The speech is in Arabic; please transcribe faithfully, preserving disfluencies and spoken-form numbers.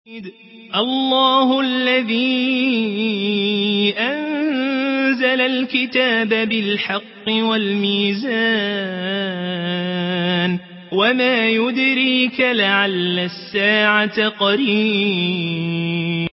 الله الذي أنزل الكتاب بالحق والميزان وما يدريك لعل الساعة قريب